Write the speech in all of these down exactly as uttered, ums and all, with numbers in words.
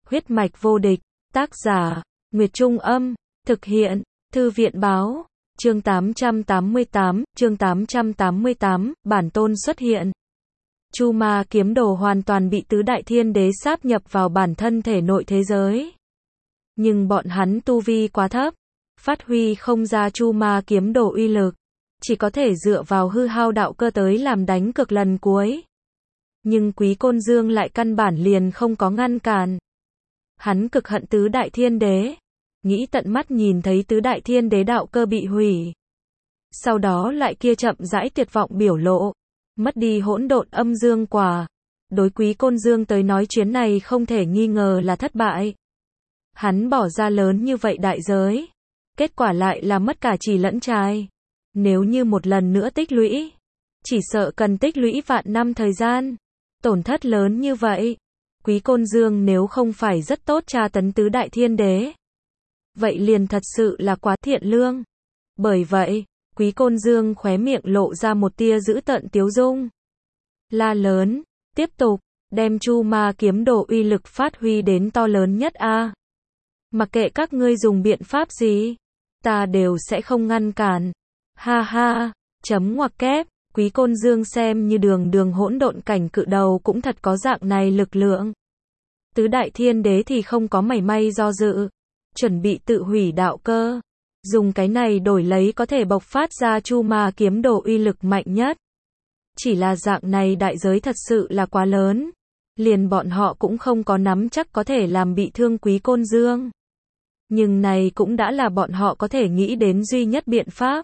Huyết mạch vô địch, tác giả, Nguyệt Trung Âm, thực hiện, Thư viện Báo, chương tám trăm tám mươi tám, chương tám trăm tám mươi tám, bản tôn xuất hiện. Chu Ma kiếm đồ hoàn toàn bị tứ đại thiên đế sáp nhập vào bản thân thể nội thế giới. Nhưng bọn hắn tu vi quá thấp, phát huy không ra Chu Ma kiếm đồ uy lực, chỉ có thể dựa vào hư hao đạo cơ tới làm đánh cược lần cuối. Nhưng Quý Côn Dương lại căn bản liền không có ngăn cản. Hắn cực hận tứ đại thiên đế, nghĩ tận mắt nhìn thấy tứ đại thiên đế đạo cơ bị hủy. Sau đó lại kia chậm rãi tuyệt vọng biểu lộ, mất đi hỗn độn âm dương quả. Đối Quý Côn Dương tới nói chuyến này không thể nghi ngờ là thất bại. Hắn bỏ ra lớn như vậy đại giới, kết quả lại là mất cả trì lẫn trai. Nếu như một lần nữa tích lũy, chỉ sợ cần tích lũy vạn năm thời gian. Tổn thất lớn như vậy, Quý Côn Dương nếu không phải rất tốt tra tấn tứ đại thiên đế, vậy liền thật sự là quá thiện lương. Bởi vậy, Quý Côn Dương khóe miệng lộ ra một tia dữ tợn tiếu dung. La lớn, tiếp tục, đem Chu Ma kiếm đồ uy lực phát huy đến to lớn nhất a. Mặc kệ các ngươi dùng biện pháp gì, ta đều sẽ không ngăn cản. Ha ha, chấm ngoặc kép, Quý Côn Dương xem như đường đường hỗn độn cảnh cự đầu cũng thật có dạng này lực lượng. Tứ đại thiên đế thì không có mảy may do dự, chuẩn bị tự hủy đạo cơ, dùng cái này đổi lấy có thể bộc phát ra Chu Ma kiếm đồ uy lực mạnh nhất. Chỉ là dạng này đại giới thật sự là quá lớn, liền bọn họ cũng không có nắm chắc có thể làm bị thương Quý Côn Dương. Nhưng này cũng đã là bọn họ có thể nghĩ đến duy nhất biện pháp.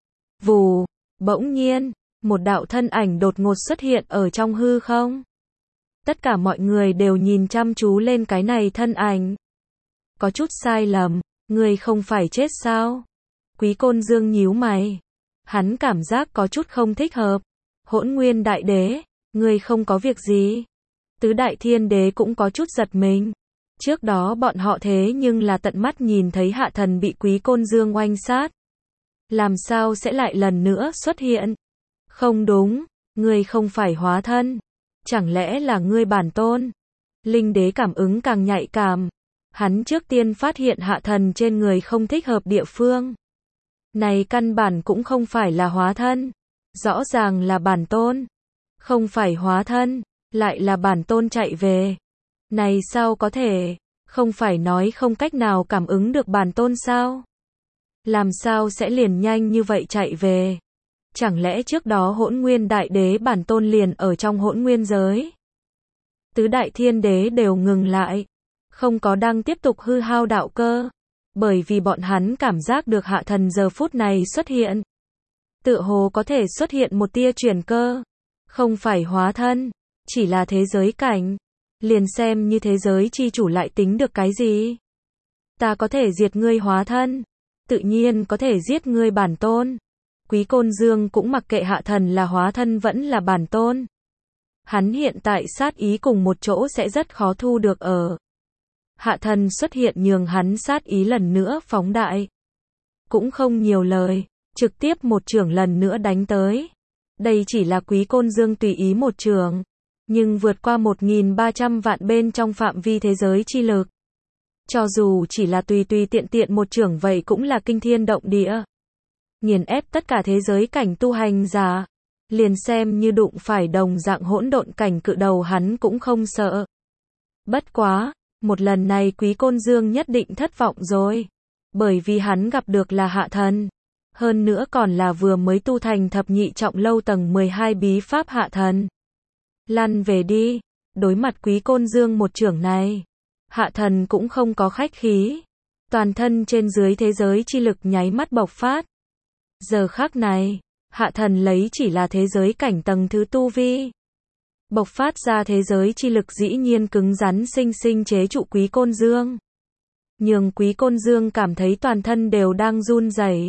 Vù, bỗng nhiên, một đạo thân ảnh đột ngột xuất hiện ở trong hư không. Tất cả mọi người đều nhìn chăm chú lên cái này thân ảnh. Có chút sai lầm, người không phải chết sao? Quý Côn Dương nhíu mày. Hắn cảm giác có chút không thích hợp. Hỗn Nguyên Đại Đế, người không có việc gì. Tứ đại thiên đế cũng có chút giật mình. Trước đó bọn họ thế nhưng là tận mắt nhìn thấy hạ thần bị Quý Côn Dương oanh sát. Làm sao sẽ lại lần nữa xuất hiện? Không đúng, ngươi không phải hóa thân. Chẳng lẽ là ngươi bản tôn? Linh đế cảm ứng càng nhạy cảm. Hắn trước tiên phát hiện hạ thần trên người không thích hợp địa phương. Này căn bản cũng không phải là hóa thân. Rõ ràng là bản tôn. Không phải hóa thân, lại là bản tôn chạy về. Này sao có thể? Không phải nói không cách nào cảm ứng được bản tôn sao? Làm sao sẽ liền nhanh như vậy chạy về? Chẳng lẽ trước đó Hỗn Nguyên Đại Đế bản tôn liền ở trong Hỗn Nguyên giới? Tứ đại thiên đế đều ngừng lại, không có đang tiếp tục hư hao đạo cơ, bởi vì bọn hắn cảm giác được hạ thần giờ phút này xuất hiện. Tựa hồ có thể xuất hiện một tia chuyển cơ, không phải hóa thân, chỉ là thế giới cảnh. Liền xem như thế giới chi chủ lại tính được cái gì? Ta có thể diệt ngươi hóa thân, tự nhiên có thể giết ngươi bản tôn. Quý Côn Dương cũng mặc kệ hạ thần là hóa thân vẫn là bản tôn. Hắn hiện tại sát ý cùng một chỗ sẽ rất khó thu được ở. Hạ thần xuất hiện nhường hắn sát ý lần nữa phóng đại. Cũng không nhiều lời, trực tiếp một chưởng lần nữa đánh tới. Đây chỉ là Quý Côn Dương tùy ý một chưởng, nhưng vượt qua một nghìn ba trăm vạn bên trong phạm vi thế giới chi lực. Cho dù chỉ là tùy tùy tiện tiện một chưởng vậy cũng là kinh thiên động địa. Nghiền ép tất cả thế giới cảnh tu hành giả. Liền xem như đụng phải đồng dạng hỗn độn cảnh cự đầu hắn cũng không sợ. Bất quá, một lần này Quý Côn Dương nhất định thất vọng rồi. Bởi vì hắn gặp được là hạ thần. Hơn nữa còn là vừa mới tu thành thập nhị trọng lâu tầng mười hai bí pháp hạ thần. Lăn về đi, đối mặt Quý Côn Dương một chưởng này. Hạ thần cũng không có khách khí. Toàn thân trên dưới thế giới chi lực nháy mắt bộc phát. Giờ khắc này, hạ thần lấy chỉ là thế giới cảnh tầng thứ tu vi. Bộc phát ra thế giới chi lực dĩ nhiên cứng rắn sinh sinh chế trụ Quý Côn Dương. Nhường Quý Côn Dương cảm thấy toàn thân đều đang run rẩy.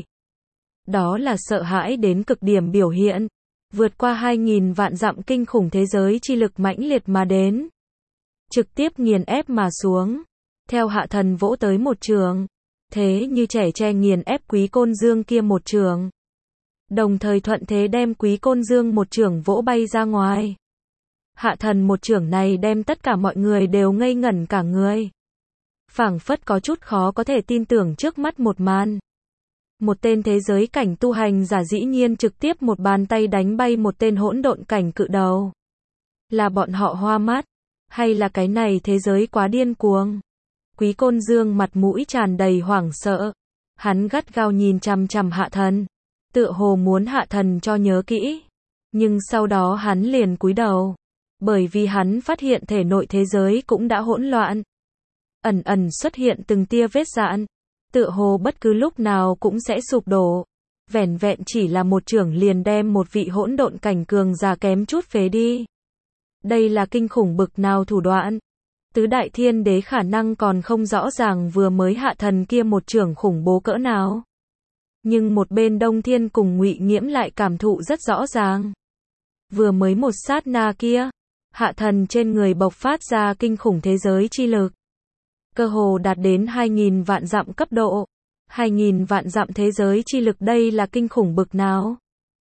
Đó là sợ hãi đến cực điểm biểu hiện. Vượt qua hai nghìn vạn dặm kinh khủng thế giới chi lực mãnh liệt mà đến. Trực tiếp nghiền ép mà xuống. Theo hạ thần vỗ tới một trường. Thế như trẻ tre nghiền ép Quý Côn Dương kia một trường. Đồng thời thuận thế đem Quý Côn Dương một trường vỗ bay ra ngoài. Hạ thần một trường này đem tất cả mọi người đều ngây ngẩn cả người. phảng phất có chút khó có thể tin tưởng trước mắt một màn. Một tên thế giới cảnh tu hành giả dĩ nhiên trực tiếp một bàn tay đánh bay một tên hỗn độn cảnh cự đầu. Là bọn họ hoa mắt, hay là cái này thế giới quá điên cuồng? Quý Côn Dương mặt mũi tràn đầy hoảng sợ. Hắn gắt gao nhìn chằm chằm Hạ Thần, tựa hồ muốn Hạ Thần cho nhớ kỹ. Nhưng sau đó hắn liền cúi đầu, bởi vì hắn phát hiện thể nội thế giới cũng đã hỗn loạn. Ẩn ẩn xuất hiện từng tia vết rạn, tựa hồ bất cứ lúc nào cũng sẽ sụp đổ. Vẻn vẹn chỉ là một chưởng liền đem một vị hỗn độn cảnh cường giả kém chút phế đi. Đây là kinh khủng bực nào thủ đoạn. Tứ đại thiên đế khả năng còn không rõ ràng vừa mới Hạ Thần kia một chưởng khủng bố cỡ nào. Nhưng một bên Đông Thiên cùng Ngụy Nghiễm lại cảm thụ rất rõ ràng. Vừa mới một sát na kia, Hạ Thần trên người bộc phát ra kinh khủng thế giới chi lực. Cơ hồ đạt đến hai nghìn vạn dặm cấp độ. hai nghìn vạn dặm thế giới chi lực đây là kinh khủng bực nào.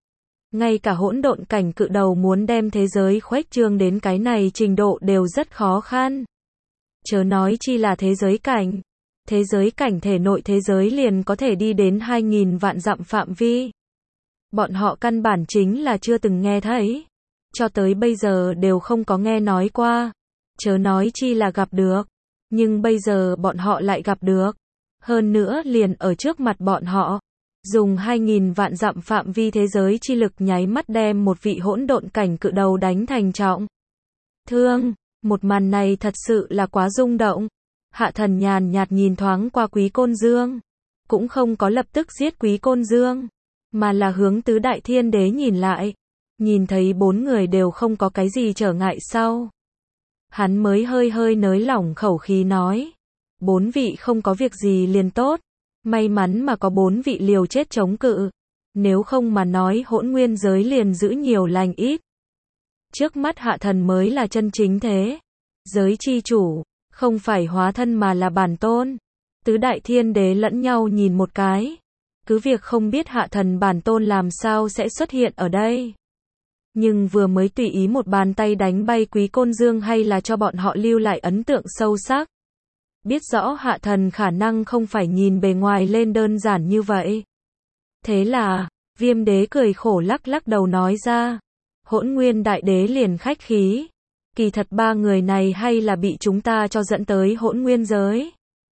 Ngay cả hỗn độn cảnh cự đầu muốn đem thế giới khuếch trương đến cái này trình độ đều rất khó khăn. Chớ nói chi là thế giới cảnh. Thế giới cảnh thể nội thế giới liền có thể đi đến hai nghìn vạn dặm phạm vi. Bọn họ căn bản chính là chưa từng nghe thấy. Cho tới bây giờ đều không có nghe nói qua. Chớ nói chi là gặp được. Nhưng bây giờ bọn họ lại gặp được. Hơn nữa liền ở trước mặt bọn họ. Dùng hai nghìn vạn dặm phạm vi thế giới chi lực nháy mắt đem một vị hỗn độn cảnh cự đầu đánh thành trọng thương. Một màn này thật sự là quá rung động. Hạ Thần nhàn nhạt nhìn thoáng qua Quý Côn Dương. Cũng không có lập tức giết Quý Côn Dương. Mà là hướng tứ đại thiên đế nhìn lại. Nhìn thấy bốn người đều không có cái gì trở ngại sau. Hắn mới hơi hơi nới lỏng khẩu khí nói. Bốn vị không có việc gì liền tốt. May mắn mà có bốn vị liều chết chống cự. Nếu không mà nói hỗn nguyên giới liền giữ nhiều lành ít. Trước mắt Hạ Thần mới là chân chính thế giới chi chủ, không phải hóa thân mà là bản tôn. Tứ đại thiên đế lẫn nhau nhìn một cái. Cứ việc không biết Hạ Thần bản tôn làm sao sẽ xuất hiện ở đây. Nhưng vừa mới tùy ý một bàn tay đánh bay Quý Côn Dương hay là cho bọn họ lưu lại ấn tượng sâu sắc. Biết rõ Hạ Thần khả năng không phải nhìn bề ngoài lên đơn giản như vậy. Thế là, Viêm đế cười khổ lắc lắc đầu nói ra. Hỗn Nguyên đại đế liền khách khí. Kỳ thật ba người này hay là bị chúng ta cho dẫn tới hỗn nguyên giới.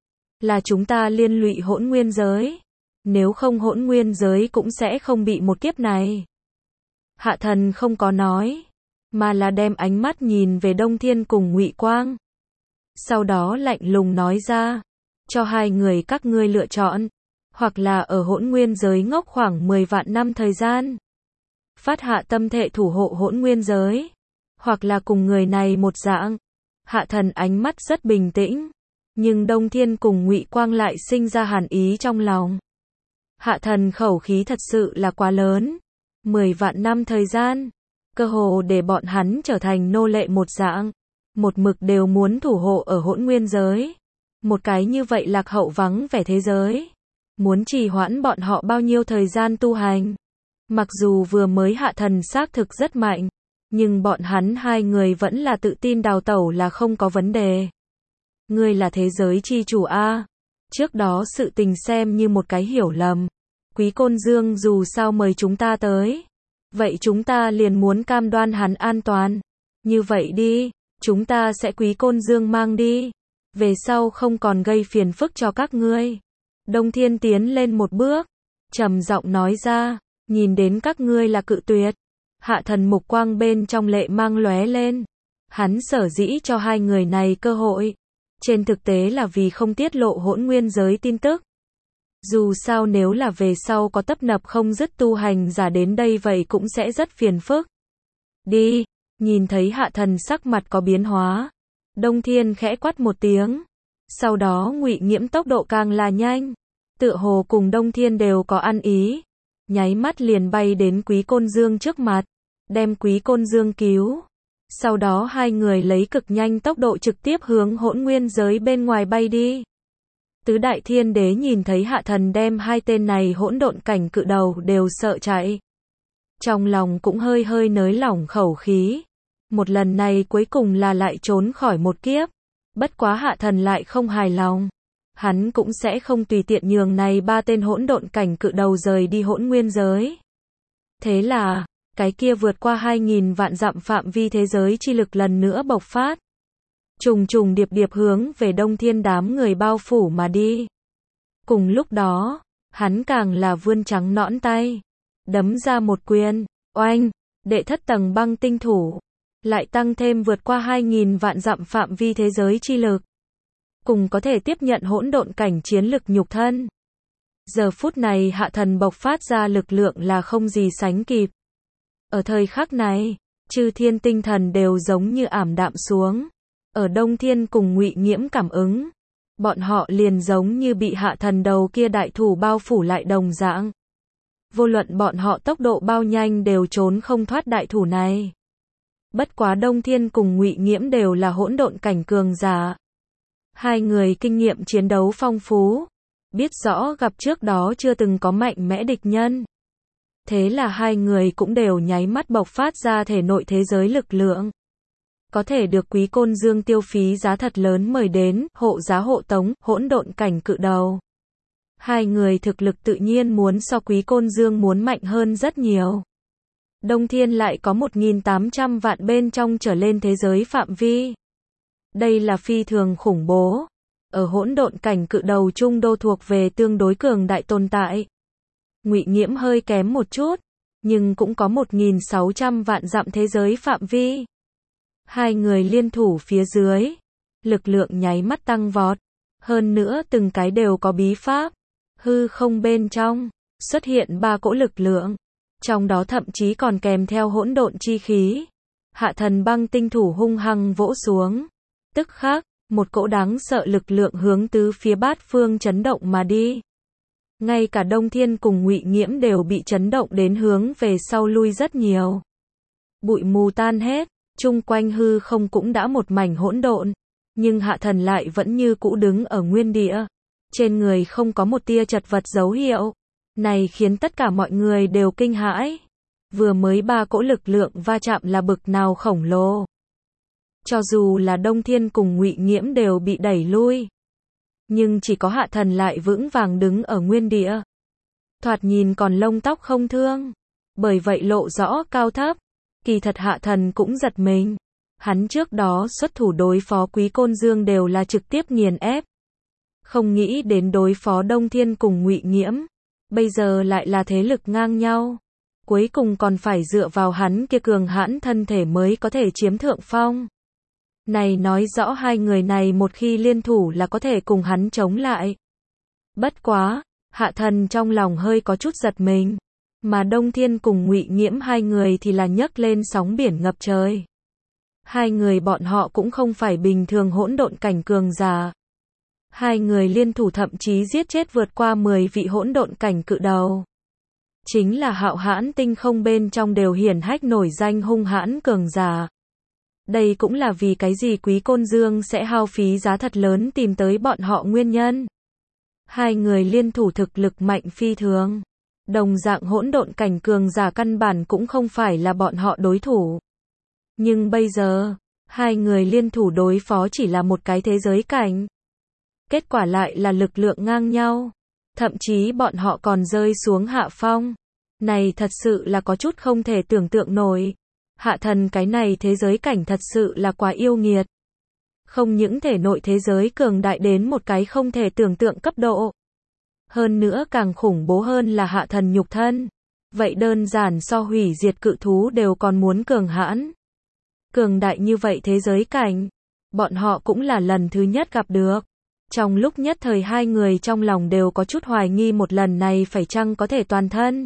Là chúng ta liên lụy hỗn nguyên giới. Nếu không hỗn nguyên giới cũng sẽ không bị một kiếp này. Hạ Thần không có nói, mà là đem ánh mắt nhìn về Đông Thiên cùng Ngụy Quang. Sau đó lạnh lùng nói ra, cho hai người các ngươi lựa chọn, hoặc là ở hỗn nguyên giới ngốc khoảng mười vạn năm thời gian, phát hạ tâm thệ thủ hộ hỗn nguyên giới, hoặc là cùng người này một dạng. Hạ Thần ánh mắt rất bình tĩnh, nhưng Đông Thiên cùng Ngụy Quang lại sinh ra hàn ý trong lòng. Hạ Thần khẩu khí thật sự là quá lớn. Mười vạn năm thời gian, cơ hồ để bọn hắn trở thành nô lệ một dạng, một mực đều muốn thủ hộ ở hỗn nguyên giới. Một cái như vậy lạc hậu vắng vẻ thế giới, muốn trì hoãn bọn họ bao nhiêu thời gian tu hành. Mặc dù vừa mới Hạ Thần xác thực rất mạnh, nhưng bọn hắn hai người vẫn là tự tin đào tẩu là không có vấn đề. Ngươi là thế giới chi chủ a. Trước đó sự tình xem như một cái hiểu lầm. Quý Côn Dương dù sao mời chúng ta tới, vậy chúng ta liền muốn cam đoan hắn an toàn. Như vậy đi, chúng ta sẽ Quý Côn Dương mang đi, về sau không còn gây phiền phức cho các ngươi. Đông Thiên tiến lên một bước, trầm giọng nói ra, nhìn đến các ngươi là cự tuyệt. Hạ Thần mục quang bên trong lệ mang lóe lên. Hắn sở dĩ cho hai người này cơ hội, trên thực tế là vì không tiết lộ hỗn nguyên giới tin tức. Dù sao nếu là về sau có tấp nập không dứt tu hành giả đến đây vậy cũng sẽ rất phiền phức. Đi, nhìn thấy Hạ Thần sắc mặt có biến hóa. Đông Thiên khẽ quát một tiếng. Sau đó Ngụy Nghiễm tốc độ càng là nhanh. Tựa hồ cùng Đông Thiên đều có ăn ý. Nháy mắt liền bay đến Quý Côn Dương trước mặt. Đem Quý Côn Dương cứu. Sau đó hai người lấy cực nhanh tốc độ trực tiếp hướng hỗn nguyên giới bên ngoài bay đi. Tứ đại thiên đế nhìn thấy Hạ Thần đem hai tên này hỗn độn cảnh cự đầu đều sợ chạy. Trong lòng cũng hơi hơi nới lỏng khẩu khí. Một lần này cuối cùng là lại trốn khỏi một kiếp. Bất quá Hạ Thần lại không hài lòng. Hắn cũng sẽ không tùy tiện nhường này ba tên hỗn độn cảnh cự đầu rời đi hỗn nguyên giới. Thế là, cái kia vượt qua hai nghìn vạn dặm phạm vi thế giới chi lực lần nữa bộc phát. Trùng trùng điệp điệp hướng về Đông Thiên đám người bao phủ mà đi. Cùng lúc đó, hắn càng là vươn trắng nõn tay, đấm ra một quyền, oanh, đệ thất tầng băng tinh thủ, lại tăng thêm vượt qua hai nghìn vạn dặm phạm vi thế giới chi lực. Cùng có thể tiếp nhận hỗn độn cảnh chiến lực nhục thân. Giờ phút này Hạ Thần bộc phát ra lực lượng là không gì sánh kịp. Ở thời khắc này, chư thiên tinh thần đều giống như ảm đạm xuống. Ở Đông Thiên cùng Ngụy Nghiễm cảm ứng, bọn họ liền giống như bị Hạ Thần đầu kia đại thủ bao phủ lại đồng dạng. Vô luận bọn họ tốc độ bao nhanh đều trốn không thoát đại thủ này. Bất quá Đông Thiên cùng Ngụy Nghiễm đều là hỗn độn cảnh cường giả. Hai người kinh nghiệm chiến đấu phong phú, biết rõ gặp trước đó chưa từng có mạnh mẽ địch nhân. Thế là hai người cũng đều nháy mắt bộc phát ra thể nội thế giới lực lượng. Có thể được Quý Côn Dương tiêu phí giá thật lớn mời đến, hộ giá hộ tống, hỗn độn cảnh cự đầu. Hai người thực lực tự nhiên muốn so Quý Côn Dương muốn mạnh hơn rất nhiều. Đông Thiên lại có một nghìn tám trăm vạn bên trong trở lên thế giới phạm vi. Đây là phi thường khủng bố. Ở hỗn độn cảnh cự đầu trung đô thuộc về tương đối cường đại tồn tại. Ngụy Nghiễm hơi kém một chút, nhưng cũng có một nghìn sáu trăm vạn dặm thế giới phạm vi. Hai người liên thủ phía dưới, lực lượng nháy mắt tăng vọt. Hơn nữa từng cái đều có bí pháp. Hư không bên trong, xuất hiện ba cỗ lực lượng. Trong đó thậm chí còn kèm theo hỗn độn chi khí. Hạ Thần băng tinh thủ hung hăng vỗ xuống. Tức khắc, một cỗ đáng sợ lực lượng hướng tứ phía bát phương chấn động mà đi. Ngay cả Đông Thiên cùng Ngụy Nghiễm đều bị chấn động đến hướng về sau lui rất nhiều. Bụi mù tan hết, chung quanh hư không cũng đã một mảnh hỗn độn, nhưng Hạ Thần lại vẫn như cũ đứng ở nguyên địa. Trên người không có một tia chật vật dấu hiệu. Này khiến tất cả mọi người đều kinh hãi. Vừa mới ba cỗ lực lượng va chạm là bực nào khổng lồ. Cho dù là Đông Thiên cùng Ngụy Nghiễm đều bị đẩy lui. Nhưng chỉ có Hạ Thần lại vững vàng đứng ở nguyên địa. Thoạt nhìn còn lông tóc không thương. Bởi vậy lộ rõ cao thấp. Kỳ thật Hạ Thần cũng giật mình. Hắn trước đó xuất thủ đối phó Quý Côn Dương đều là trực tiếp nghiền ép. Không nghĩ đến đối phó Đông Thiên cùng Ngụy Nghiễm. Bây giờ lại là thế lực ngang nhau. Cuối cùng còn phải dựa vào hắn kia cường hãn thân thể mới có thể chiếm thượng phong. Này nói rõ hai người này một khi liên thủ là có thể cùng hắn chống lại. Bất quá, Hạ Thần trong lòng hơi có chút giật mình. Mà Đông Thiên cùng Ngụy Nghiễm hai người thì là nhấc lên sóng biển ngập trời. Hai người bọn họ cũng không phải bình thường hỗn độn cảnh cường giả. Hai người liên thủ thậm chí giết chết vượt qua mười vị hỗn độn cảnh cự đầu. Chính là hạo hãn tinh không bên trong đều hiển hách nổi danh hung hãn cường giả. Đây cũng là vì cái gì Quý Côn Dương sẽ hao phí giá thật lớn tìm tới bọn họ nguyên nhân. Hai người liên thủ thực lực mạnh phi thường. Đồng dạng hỗn độn cảnh cường giả căn bản cũng không phải là bọn họ đối thủ. Nhưng bây giờ, hai người liên thủ đối phó chỉ là một cái thế giới cảnh. Kết quả lại là lực lượng ngang nhau. Thậm chí bọn họ còn rơi xuống hạ phong. Này thật sự là có chút không thể tưởng tượng nổi. Hạ Thần cái này thế giới cảnh thật sự là quá yêu nghiệt. Không những thể nội thế giới cường đại đến một cái không thể tưởng tượng cấp độ. Hơn nữa càng khủng bố hơn là Hạ Thần nhục thân. Vậy đơn giản so hủy diệt cự thú đều còn muốn cường hãn. Cường đại như vậy thế giới cảnh. Bọn họ cũng là lần thứ nhất gặp được. Trong lúc nhất thời hai người trong lòng đều có chút hoài nghi một lần này phải chăng có thể toàn thân.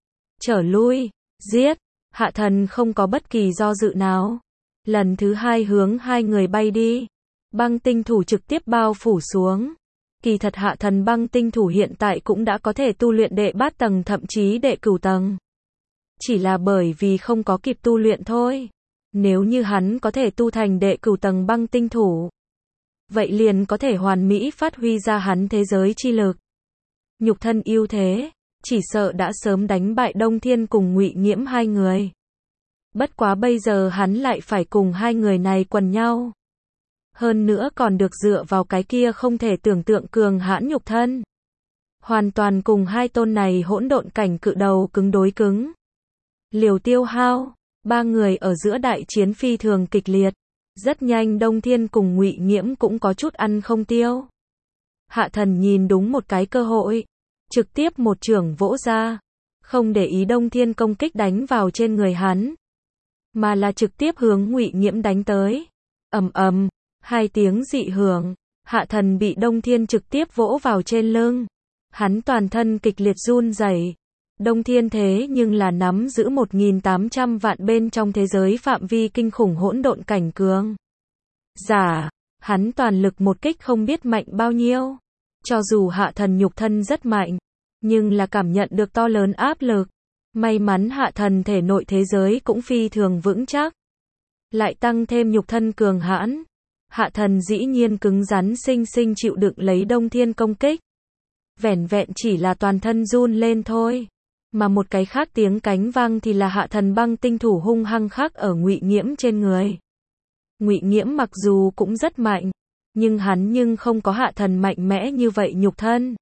Trở lui, giết, Hạ Thần không có bất kỳ do dự nào. Lần thứ hai hướng hai người bay đi. Băng tinh thủ trực tiếp bao phủ xuống. Kỳ thật Hạ Thần băng tinh thủ hiện tại cũng đã có thể tu luyện đệ bát tầng thậm chí đệ cửu tầng. Chỉ là bởi vì không có kịp tu luyện thôi. Nếu như hắn có thể tu thành đệ cửu tầng băng tinh thủ. Vậy liền có thể hoàn mỹ phát huy ra hắn thế giới chi lực. Nhục thân ưu thế, chỉ sợ đã sớm đánh bại Đông Thiên cùng Ngụy Nghiễm hai người. Bất quá bây giờ hắn lại phải cùng hai người này quần nhau. Hơn nữa còn được dựa vào cái kia không thể tưởng tượng cường hãn nhục thân. Hoàn toàn cùng hai tôn này hỗn độn cảnh cự đầu cứng đối cứng. Liều tiêu hao, ba người ở giữa đại chiến phi thường kịch liệt. Rất nhanh Đông Thiên cùng Ngụy Nghiễm cũng có chút ăn không tiêu. Hạ Thần nhìn đúng một cái cơ hội, trực tiếp một chưởng vỗ ra, không để ý Đông Thiên công kích đánh vào trên người hắn, mà là trực tiếp hướng Ngụy Nghiễm đánh tới. Ầm ầm, hai tiếng dị hưởng, Hạ Thần bị Đông Thiên trực tiếp vỗ vào trên lưng. Hắn toàn thân kịch liệt run rẩy. Đông Thiên thế nhưng là nắm giữ một nghìn tám trăm vạn bên trong thế giới phạm vi kinh khủng hỗn độn cảnh cường giả, hắn toàn lực một kích không biết mạnh bao nhiêu. Cho dù Hạ Thần nhục thân rất mạnh, nhưng là cảm nhận được to lớn áp lực. May mắn Hạ Thần thể nội thế giới cũng phi thường vững chắc, lại tăng thêm nhục thân cường hãn, Hạ Thần dĩ nhiên cứng rắn sinh sinh chịu đựng lấy Đông Thiên công kích. Vẻn vẹn chỉ là toàn thân run lên thôi, mà một cái khác tiếng cánh vang thì là Hạ Thần băng tinh thủ hung hăng khắc ở Ngụy Nghiễm trên người. Ngụy Nghiễm mặc dù cũng rất mạnh, nhưng hắn nhưng không có Hạ Thần mạnh mẽ như vậy nhục thân.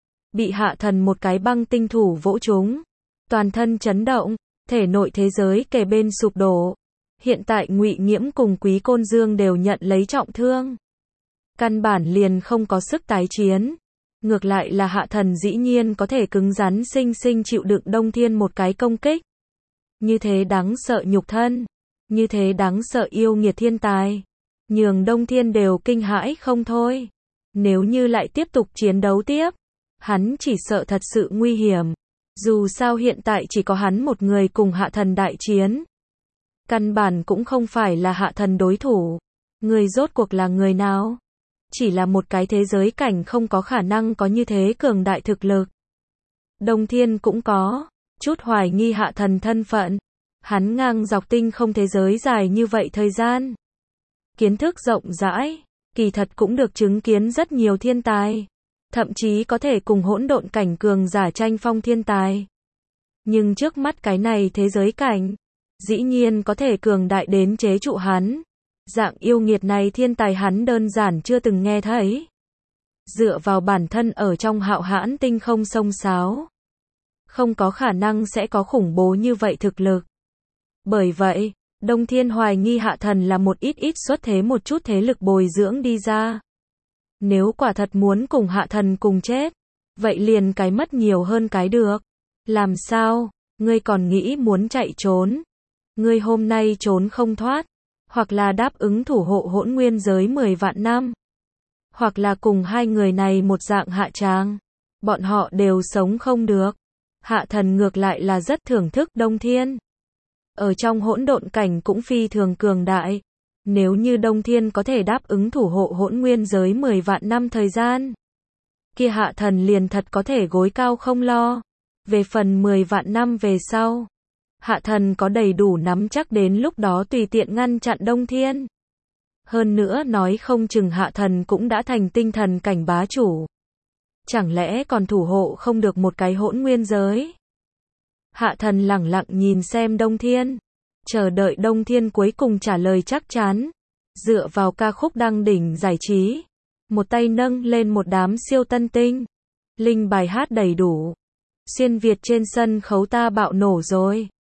Bị Hạ Thần một cái băng tinh thủ vỗ trúng, toàn thân chấn động, thể nội thế giới kề bên sụp đổ. Hiện tại Ngụy Nghiễm cùng Quý Côn Dương đều nhận lấy trọng thương, căn bản liền không có sức tái chiến. Ngược lại là Hạ Thần dĩ nhiên có thể cứng rắn sinh sinh chịu đựng Đông Thiên một cái công kích. Như thế đáng sợ nhục thân, như thế đáng sợ yêu nghiệt thiên tài, nhường Đông Thiên đều kinh hãi không thôi. Nếu như lại tiếp tục chiến đấu tiếp, hắn chỉ sợ thật sự nguy hiểm. Dù sao hiện tại chỉ có hắn một người cùng Hạ Thần đại chiến, căn bản cũng không phải là Hạ Thần đối thủ. Người rốt cuộc là người nào? Chỉ là một cái thế giới cảnh không có khả năng có như thế cường đại thực lực. Đông Thiên cũng có chút hoài nghi Hạ Thần thân phận. Hắn ngang dọc tinh không thế giới dài như vậy thời gian, kiến thức rộng rãi, kỳ thật cũng được chứng kiến rất nhiều thiên tài, thậm chí có thể cùng hỗn độn cảnh cường giả tranh phong thiên tài. Nhưng trước mắt cái này thế giới cảnh, dĩ nhiên có thể cường đại đến chế trụ hắn. Dạng yêu nghiệt này thiên tài hắn đơn giản chưa từng nghe thấy. Dựa vào bản thân ở trong hạo hãn tinh không sông sáo, không có khả năng sẽ có khủng bố như vậy thực lực. Bởi vậy, Đông Thiên hoài nghi Hạ Thần là một ít ít xuất thế một chút thế lực bồi dưỡng đi ra. Nếu quả thật muốn cùng Hạ Thần cùng chết, vậy liền cái mất nhiều hơn cái được. Làm sao? Ngươi còn nghĩ muốn chạy trốn? Ngươi hôm nay trốn không thoát, hoặc là đáp ứng thủ hộ hỗn nguyên giới mười vạn năm, hoặc là cùng hai người này một dạng hạ tràng, bọn họ đều sống không được. Hạ Thần ngược lại là rất thưởng thức Đông Thiên. Ở trong hỗn độn cảnh cũng phi thường cường đại. Nếu như Đông Thiên có thể đáp ứng thủ hộ hỗn nguyên giới mười vạn năm thời gian, kia Hạ Thần liền thật có thể gối cao không lo. Về phần mười vạn năm về sau, Hạ Thần có đầy đủ nắm chắc đến lúc đó tùy tiện ngăn chặn Đông Thiên. Hơn nữa nói không chừng Hạ Thần cũng đã thành tinh thần cảnh bá chủ. Chẳng lẽ còn thủ hộ không được một cái hỗn nguyên giới? Hạ Thần lẳng lặng nhìn xem Đông Thiên, chờ đợi Đông Thiên cuối cùng trả lời chắc chắn. Dựa vào ca khúc đăng đỉnh giải trí, một tay nâng lên một đám siêu tân tinh, linh bài hát đầy đủ. Xuyên Việt trên sân khấu ta bạo nổ rồi.